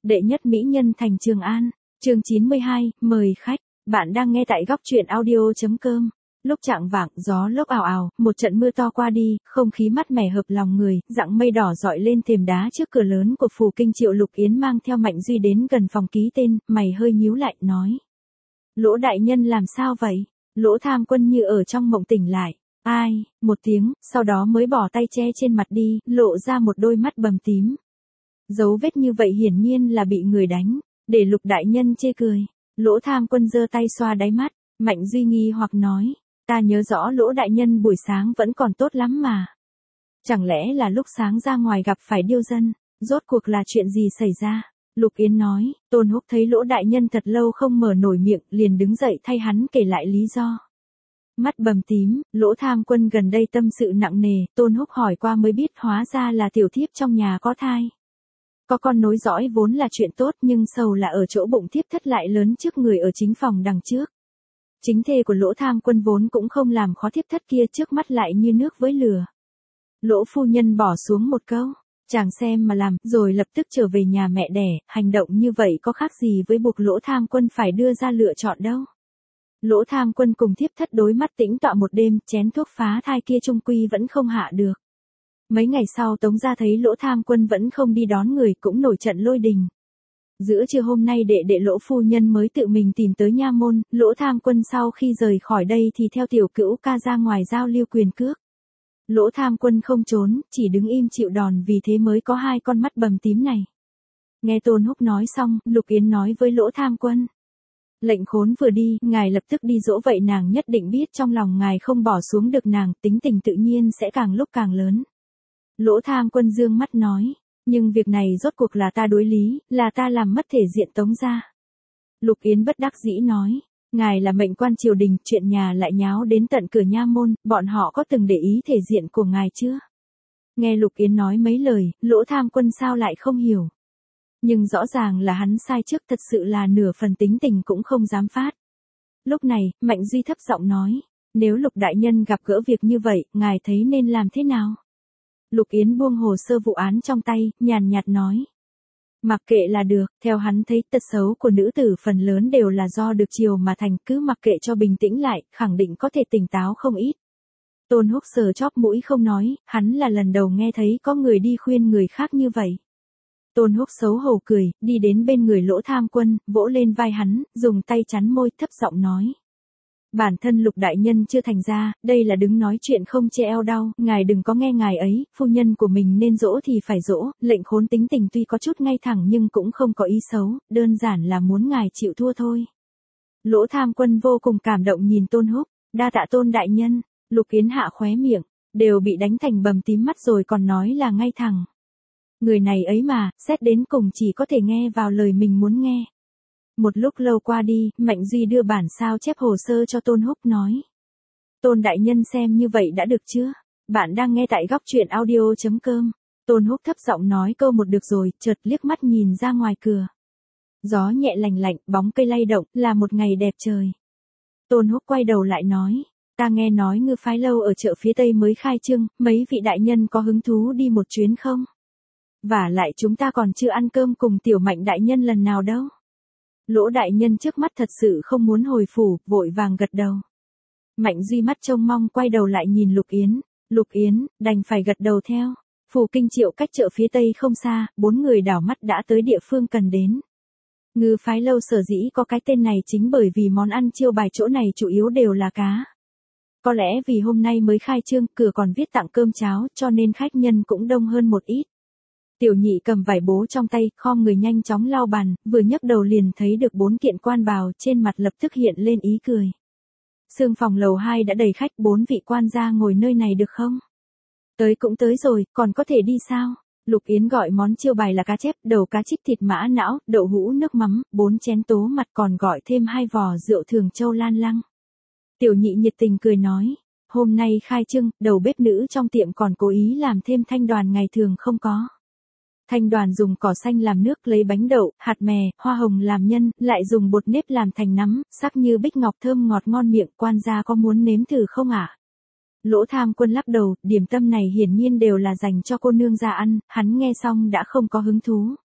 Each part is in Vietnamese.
Đệ nhất mỹ nhân thành Trường An, chương 92, mời khách. Bạn đang nghe tại góc truyện audio.com. Lúc chạng vạng, gió lốc ào ào, một trận mưa to qua đi, không khí mát mẻ hợp lòng người, dặng mây đỏ dọi lên thềm đá trước cửa lớn của phủ kinh Triệu. Lục Yến mang theo Mạnh Duy đến gần phòng ký tên, mày hơi nhíu lại, nói. Lỗ đại nhân làm sao vậy? Lỗ Tham Quân như ở trong mộng tỉnh lại. Ai, một tiếng, sau đó mới bỏ tay che trên mặt đi, lộ ra một đôi mắt bầm tím. Dấu vết như vậy hiển nhiên là bị người đánh, để Lục đại nhân chê cười. Lỗ Tham Quân giơ tay xoa đáy mắt, Mạnh Duy nghi hoặc nói, ta nhớ rõ Lỗ đại nhân buổi sáng vẫn còn tốt lắm mà. Chẳng lẽ là lúc sáng ra ngoài gặp phải điêu dân, rốt cuộc là chuyện gì xảy ra? Lục Yến nói, Tôn Húc thấy Lỗ đại nhân thật lâu không mở nổi miệng, liền đứng dậy thay hắn kể lại lý do. Mắt bầm tím, Lỗ Tham Quân gần đây tâm sự nặng nề, Tôn Húc hỏi qua mới biết hóa ra là tiểu thiếp trong nhà có thai. Có con nối dõi vốn là chuyện tốt, nhưng sầu là ở chỗ bụng thiếp thất lại lớn trước người ở chính phòng đằng trước. Chính thê của Lỗ Tham Quân vốn cũng không làm khó thiếp thất kia, trước mắt lại như nước với lửa. Lỗ phu nhân bỏ xuống một câu, chàng xem mà làm, rồi lập tức trở về nhà mẹ đẻ. Hành động như vậy có khác gì với buộc Lỗ Tham Quân phải đưa ra lựa chọn đâu. Lỗ Tham Quân cùng thiếp thất đối mắt tĩnh tọa một đêm, chén thuốc phá thai kia chung quy vẫn không hạ được. Mấy ngày sau Tống gia thấy Lỗ Tham Quân vẫn không đi đón người, cũng nổi trận lôi đình. Giữa trưa hôm nay đệ Lỗ phu nhân mới tự mình tìm tới nha môn. Lỗ Tham Quân sau khi rời khỏi đây thì theo tiểu cữu ca ra ngoài giao lưu quyền cước. Lỗ Tham Quân không trốn, chỉ đứng im chịu đòn, vì thế mới có hai con mắt bầm tím này. Nghe Tôn Húc nói xong, Lục Yến nói với Lỗ Tham Quân. Lệnh khốn vừa đi, ngài lập tức đi dỗ, vậy nàng nhất định biết trong lòng ngài không bỏ xuống được nàng, tính tình tự nhiên sẽ càng lúc càng lớn. Lỗ Tham Quân dương mắt nói, nhưng việc này rốt cuộc là ta đối lý, là ta làm mất thể diện Tống gia. Lục Yến bất đắc dĩ nói, ngài là mệnh quan triều đình, chuyện nhà lại nháo đến tận cửa nha môn, bọn họ có từng để ý thể diện của ngài chưa? Nghe Lục Yến nói mấy lời, Lỗ Tham Quân sao lại không hiểu. Nhưng rõ ràng là hắn sai trước, thật sự là nửa phần tính tình cũng không dám phát. Lúc này, Mạnh Duy thấp giọng nói, nếu Lục đại nhân gặp gỡ việc như vậy, ngài thấy nên làm thế nào? Lục Yến buông hồ sơ vụ án trong tay, nhàn nhạt nói. Mặc kệ là được, theo hắn thấy tật xấu của nữ tử phần lớn đều là do được chiều mà thành, cứ mặc kệ cho bình tĩnh lại, khẳng định có thể tỉnh táo không ít. Tôn Húc sờ chóp mũi không nói, hắn là lần đầu nghe thấy có người đi khuyên người khác như vậy. Tôn Húc xấu hổ cười, đi đến bên người Lỗ Tham Quân, vỗ lên vai hắn, dùng tay chắn môi, thấp giọng nói. Bản thân Lục đại nhân chưa thành ra, đây là đứng nói chuyện không che eo đau, ngài đừng có nghe ngài ấy, phu nhân của mình nên dỗ thì phải dỗ. Lệnh khốn tính tình tuy có chút ngay thẳng nhưng cũng không có ý xấu, đơn giản là muốn ngài chịu thua thôi. Lỗ Tham Quân vô cùng cảm động nhìn Tôn Húc, đa tạ Tôn đại nhân. Lục Yến hạ khóe miệng, đều bị đánh thành bầm tím mắt rồi còn nói là ngay thẳng. Người này ấy mà, xét đến cùng chỉ có thể nghe vào lời mình muốn nghe. Một lúc lâu qua đi, Mạnh Duy đưa bản sao chép hồ sơ cho Tôn Húc, nói. Tôn đại nhân xem như vậy đã được chưa? Bạn đang nghe tại góc truyện audio.com. Tôn Húc thấp giọng nói câu một được rồi, chợt liếc mắt nhìn ra ngoài cửa. Gió nhẹ lành lạnh, bóng cây lay động, là một ngày đẹp trời. Tôn Húc quay đầu lại nói. Ta nghe nói Ngư Phái Lâu ở chợ phía Tây mới khai trương, mấy vị đại nhân có hứng thú đi một chuyến không? Vả lại chúng ta còn chưa ăn cơm cùng tiểu Mạnh đại nhân lần nào đâu. Lỗ đại nhân trước mắt thật sự không muốn hồi phủ, vội vàng gật đầu. Mạnh Duy mắt trông mong quay đầu lại nhìn Lục Yến. Lục Yến, đành phải gật đầu theo. Phủ kinh Triệu cách chợ phía Tây không xa, bốn người đảo mắt đã tới địa phương cần đến. Ngư Phái Lâu sở dĩ có cái tên này chính bởi vì món ăn chiêu bài chỗ này chủ yếu đều là cá. Có lẽ vì hôm nay mới khai trương, cửa còn viết tặng cơm cháo, cho nên khách nhân cũng đông hơn một ít. Tiểu Nhị cầm vải bố trong tay, khom người nhanh chóng lau bàn, vừa nhấc đầu liền thấy được 4 kiện quan bào, trên mặt lập tức hiện lên ý cười. Sương phòng lầu 2 đã đầy khách, 4 vị quan gia ngồi nơi này được không? Tới cũng tới rồi, còn có thể đi sao? Lục Yến gọi món chiêu bài là cá chép, đầu cá trích thịt mã não, đậu hũ nước mắm, 4 chén tố mặt, còn gọi thêm 2 vò rượu Thường Châu Lan Lăng. Tiểu Nhị nhiệt tình cười nói, hôm nay khai trương, đầu bếp nữ trong tiệm còn cố ý làm thêm thanh đoàn ngày thường không có. Thanh đoàn dùng cỏ xanh làm nước, lấy bánh đậu, hạt mè, hoa hồng làm nhân, lại dùng bột nếp làm thành nắm, sắc như bích ngọc, thơm ngọt ngon miệng, quan gia có muốn nếm thử không ạ? Lỗ Tham Quân lắc đầu, điểm tâm này hiển nhiên đều là dành cho cô nương ra ăn, hắn nghe xong đã không có hứng thú.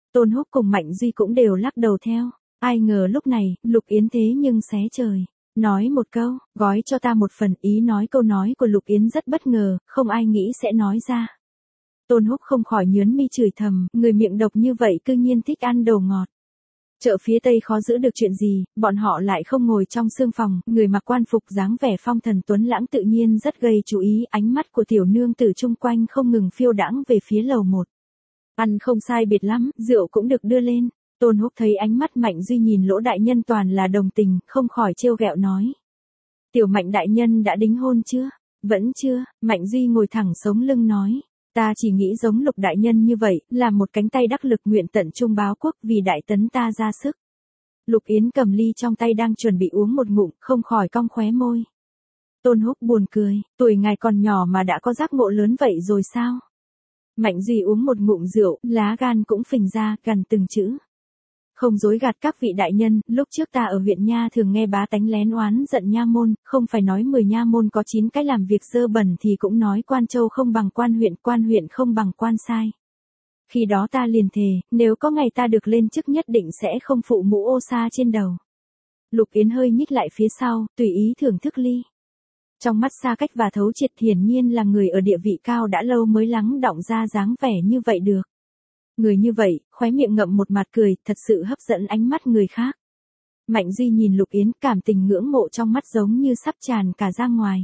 Tôn Húc cùng Mạnh Duy cũng đều lắc đầu theo. Ai ngờ lúc này, Lục Yến thế nhưng xé trời. Nói một câu, gói cho ta một phần. Ý nói câu nói của Lục Yến rất bất ngờ, không ai nghĩ sẽ nói ra. Tôn Húc không khỏi nhướng mi chửi thầm, người miệng độc như vậy cư nhiên thích ăn đồ ngọt. Chợ phía Tây khó giữ được chuyện gì, bọn họ lại không ngồi trong sương phòng, người mặc quan phục dáng vẻ phong thần tuấn lãng tự nhiên rất gây chú ý, ánh mắt của tiểu nương tử chung quanh không ngừng phiêu đãng về phía lầu 1. Ăn không sai biệt lắm, rượu cũng được đưa lên. Tôn Húc thấy ánh mắt Mạnh Duy nhìn Lỗ đại nhân toàn là đồng tình, không khỏi trêu ghẹo nói. Tiểu Mạnh đại nhân đã đính hôn chưa? Vẫn chưa, Mạnh Duy ngồi thẳng sống lưng nói. Ta chỉ nghĩ giống Lục đại nhân như vậy, là một cánh tay đắc lực nguyện tận trung báo quốc vì đại tấn ta ra sức. Lục Yến cầm ly trong tay đang chuẩn bị uống một ngụm, không khỏi cong khóe môi. Tôn Húc buồn cười, tuổi ngài còn nhỏ mà đã có giác ngộ lớn vậy rồi sao? Mạnh Duy uống một ngụm rượu, lá gan cũng phình ra, gần từng chữ. Không dối gạt các vị đại nhân, lúc trước ta ở huyện Nha thường nghe bá tánh lén oán giận Nha môn, không phải nói 10 Nha môn có 9 cái làm việc dơ bẩn thì cũng nói quan châu không bằng quan huyện không bằng quan sai. Khi đó ta liền thề, nếu có ngày ta được lên chức nhất định sẽ không phụ mũ ô sa trên đầu. Lục Yến hơi nhích lại phía sau, tùy ý thưởng thức ly. Trong mắt xa cách và thấu triệt hiển nhiên là người ở địa vị cao đã lâu mới lắng đọng ra dáng vẻ như vậy được. Người như vậy, khóe miệng ngậm một mặt cười, thật sự hấp dẫn ánh mắt người khác. Mạnh Duy nhìn Lục Yến, cảm tình ngưỡng mộ trong mắt giống như sắp tràn cả ra ngoài.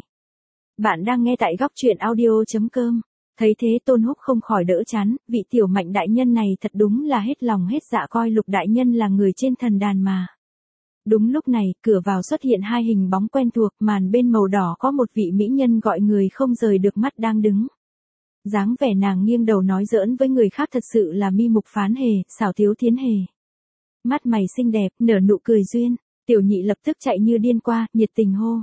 Bạn đang nghe tại góc truyện audio.com. Thấy thế Tôn Húc không khỏi đỡ chán, vị tiểu Mạnh đại nhân này thật đúng là hết lòng hết dạ coi Lục đại nhân là người trên thần đàn mà. Đúng lúc này, cửa vào xuất hiện hai hình bóng quen thuộc, màn bên màu đỏ có một vị mỹ nhân gọi người không rời được mắt đang đứng. Dáng vẻ nàng nghiêng đầu nói giỡn với người khác thật sự là mi mục phán hề, xảo thiếu thiến hề. Mắt mày xinh đẹp, nở nụ cười duyên, tiểu nhị lập tức chạy như điên qua, nhiệt tình hô.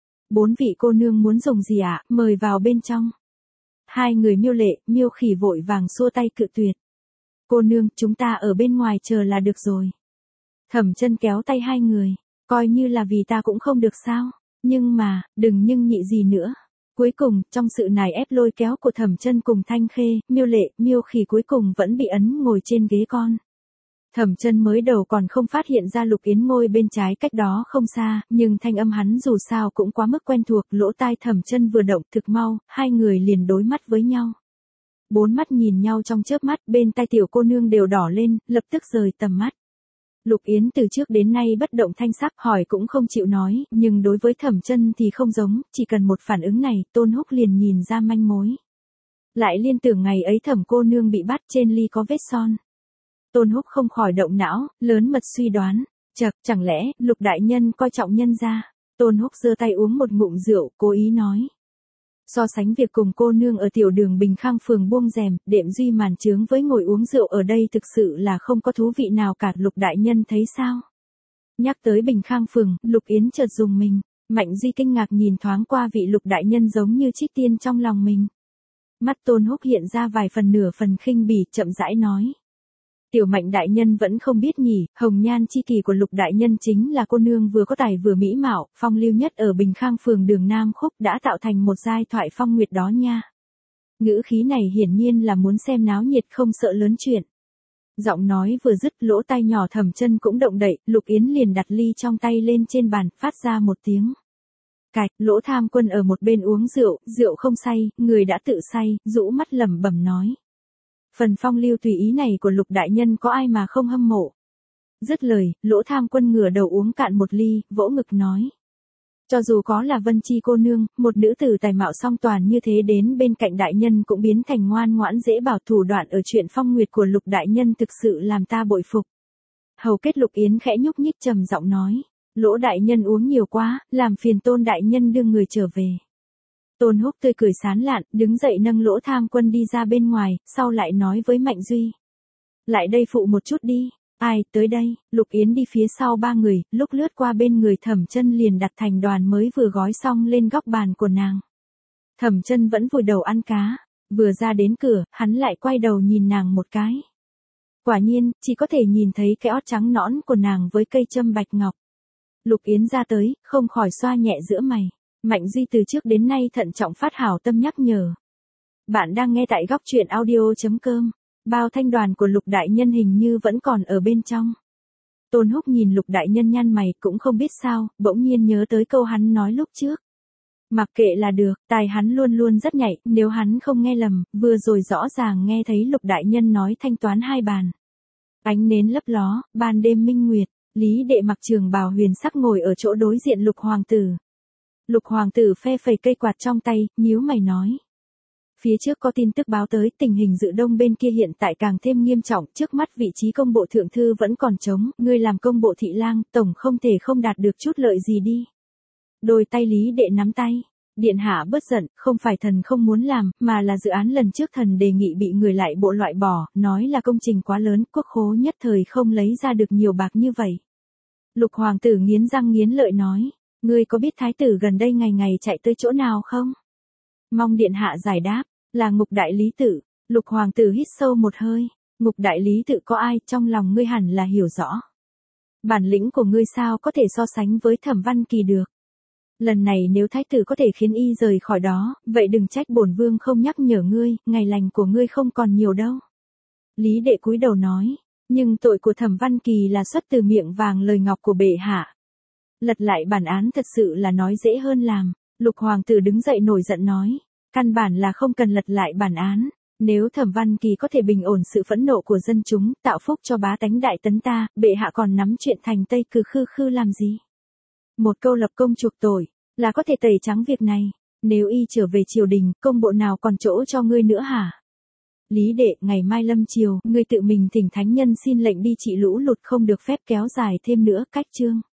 4 vị cô nương muốn dùng gì ạ, mời vào bên trong. Hai người Miêu Lệ, Miêu Khỉ vội vàng xua tay cự tuyệt. Cô nương, chúng ta ở bên ngoài chờ là được rồi. Thẩm Chân kéo tay hai người, coi như là vì ta cũng không được sao, nhưng mà, đừng nhưng nhị gì nữa. Cuối cùng, trong sự nài ép lôi kéo của Thẩm Chân cùng Thanh Khê, Miêu Lệ, Miêu Khỉ cuối cùng vẫn bị ấn ngồi trên ghế con. Thẩm Chân mới đầu còn không phát hiện ra Lục Yến ngồi bên trái cách đó không xa, nhưng thanh âm hắn dù sao cũng quá mức quen thuộc, lỗ tai Thẩm Chân vừa động thực mau, hai người liền đối mắt với nhau. 4 mắt nhìn nhau trong chớp mắt, bên tai tiểu cô nương đều đỏ lên, lập tức rời tầm mắt. Lục Yến từ trước đến nay bất động thanh sắc, hỏi cũng không chịu nói, nhưng đối với Thẩm Chân thì không giống, chỉ cần một phản ứng này, Tôn Húc liền nhìn ra manh mối. Lại liên tưởng ngày ấy Thẩm cô nương bị bắt trên ly có vết son. Tôn Húc không khỏi động não, lớn mật suy đoán, chẳng lẽ, Lục đại nhân coi trọng nhân gia. Tôn Húc giơ tay uống một ngụm rượu, cố ý nói. So sánh việc cùng cô nương ở tiểu đường Bình Khang phường buông rèm, đệm duy màn trướng với ngồi uống rượu ở đây thực sự là không có thú vị nào cả. Lục đại nhân thấy sao? Nhắc tới Bình Khang phường, Lục Yến chợt dùng mình, Mạnh Duy kinh ngạc nhìn thoáng qua vị Lục đại nhân giống như trích tiên trong lòng mình. Mắt Tôn Húc hiện ra vài phần nửa phần khinh bỉ, chậm rãi nói. Tiểu Mạnh đại nhân vẫn không biết nhỉ, hồng nhan chi kỳ của Lục đại nhân chính là cô nương vừa có tài vừa mỹ mạo, phong lưu nhất ở Bình Khang phường đường Nam Khúc, đã tạo thành một giai thoại phong nguyệt đó nha. Ngữ khí này hiển nhiên là muốn xem náo nhiệt không sợ lớn chuyện. Giọng nói vừa dứt, lỗ tai nhỏ Thẩm Chân cũng động đậy, Lục Yến liền đặt ly trong tay lên trên bàn, phát ra một tiếng cạch. Lỗ Tham Quân ở một bên uống rượu không say, người đã tự say, rũ mắt lẩm bẩm nói. Phần phong lưu tùy ý này của Lục đại nhân có ai mà không hâm mộ. Dứt lời, Lỗ Tham Quân ngửa đầu uống cạn một ly, vỗ ngực nói. Cho dù có là Vân Chi cô nương, một nữ tử tài mạo song toàn như thế đến bên cạnh đại nhân cũng biến thành ngoan ngoãn dễ bảo, thủ đoạn ở chuyện phong nguyệt của Lục đại nhân thực sự làm ta bội phục. Hầu kết Lục Yến khẽ nhúc nhích trầm giọng nói. Lỗ đại nhân uống nhiều quá, làm phiền Tôn đại nhân đưa người trở về. Tôn Húc tươi cười sán lạn, đứng dậy nâng Lỗ Tham Quân đi ra bên ngoài, sau lại nói với Mạnh Duy. Lại đây phụ một chút đi. Ai, tới đây. Lục Yến đi phía sau ba người, lúc lướt qua bên người Thẩm Chân liền đặt thành đoàn mới vừa gói xong lên góc bàn của nàng. Thẩm Chân vẫn vùi đầu ăn cá, vừa ra đến cửa, hắn lại quay đầu nhìn nàng một cái. Quả nhiên, chỉ có thể nhìn thấy cái ót trắng nõn của nàng với cây châm bạch ngọc. Lục Yến ra tới, không khỏi xoa nhẹ giữa mày. Mạnh Duy từ trước đến nay thận trọng phát hảo tâm nhắc nhở. Bạn đang nghe tại góc truyện audio.com. bao thanh đoàn của Lục đại nhân hình như vẫn còn ở bên trong. Tôn Húc nhìn Lục đại nhân nhăn mày cũng không biết sao, bỗng nhiên nhớ tới câu hắn nói lúc trước. Mặc kệ là được, tai hắn luôn luôn rất nhạy, nếu hắn không nghe lầm, vừa rồi rõ ràng nghe thấy Lục đại nhân nói thanh toán 2 bàn. Ánh nến lấp ló, ban đêm minh nguyệt, Lý Đệ mặc trường bào huyền sắc ngồi ở chỗ đối diện Lục hoàng tử. Lục hoàng tử phe phẩy cây quạt trong tay, nhíu mày nói. Phía trước có tin tức báo tới tình hình Dự Đông bên kia hiện tại càng thêm nghiêm trọng, trước mắt vị trí công bộ thượng thư vẫn còn trống, ngươi làm công bộ thị lang, tổng không thể không đạt được chút lợi gì đi. Đôi tay Lý Đệ nắm tay, điện hạ bớt giận, không phải thần không muốn làm, mà là dự án lần trước thần đề nghị bị người lại bộ loại bỏ, nói là công trình quá lớn, quốc khố nhất thời không lấy ra được nhiều bạc như vậy. Lục hoàng tử nghiến răng nghiến lợi nói, ngươi có biết thái tử gần đây ngày ngày chạy tới chỗ nào không? Mong điện hạ giải đáp, là Ngục đại lý tự. Lục hoàng tử hít sâu một hơi, Ngục đại lý tự có ai, trong lòng ngươi hẳn là hiểu rõ. Bản lĩnh của ngươi sao có thể so sánh với Thẩm Văn Kỳ được. Lần này nếu thái tử có thể khiến y rời khỏi đó, vậy đừng trách bổn vương không nhắc nhở ngươi, ngày lành của ngươi không còn nhiều đâu. Lý Đệ cúi đầu nói, nhưng tội của Thẩm Văn Kỳ là xuất từ miệng vàng lời ngọc của bệ hạ. Lật lại bản án thật sự là nói dễ hơn làm. Lục hoàng tử đứng dậy nổi giận nói, căn bản là không cần lật lại bản án. Nếu Thẩm Văn Kỳ có thể bình ổn sự phẫn nộ của dân chúng, tạo phúc cho bá tánh đại tấn ta, bệ hạ còn nắm chuyện thành Tây Cừ khư khư làm gì? Một câu lập công chuộc tội, là có thể tẩy trắng việc này. Nếu y trở về triều đình, công bộ nào còn chỗ cho ngươi nữa hả? Lý Đệ, ngày mai lâm chiều, ngươi tự mình thỉnh thánh nhân xin lệnh đi trị lũ lụt, không được phép kéo dài thêm nữa, cách chương.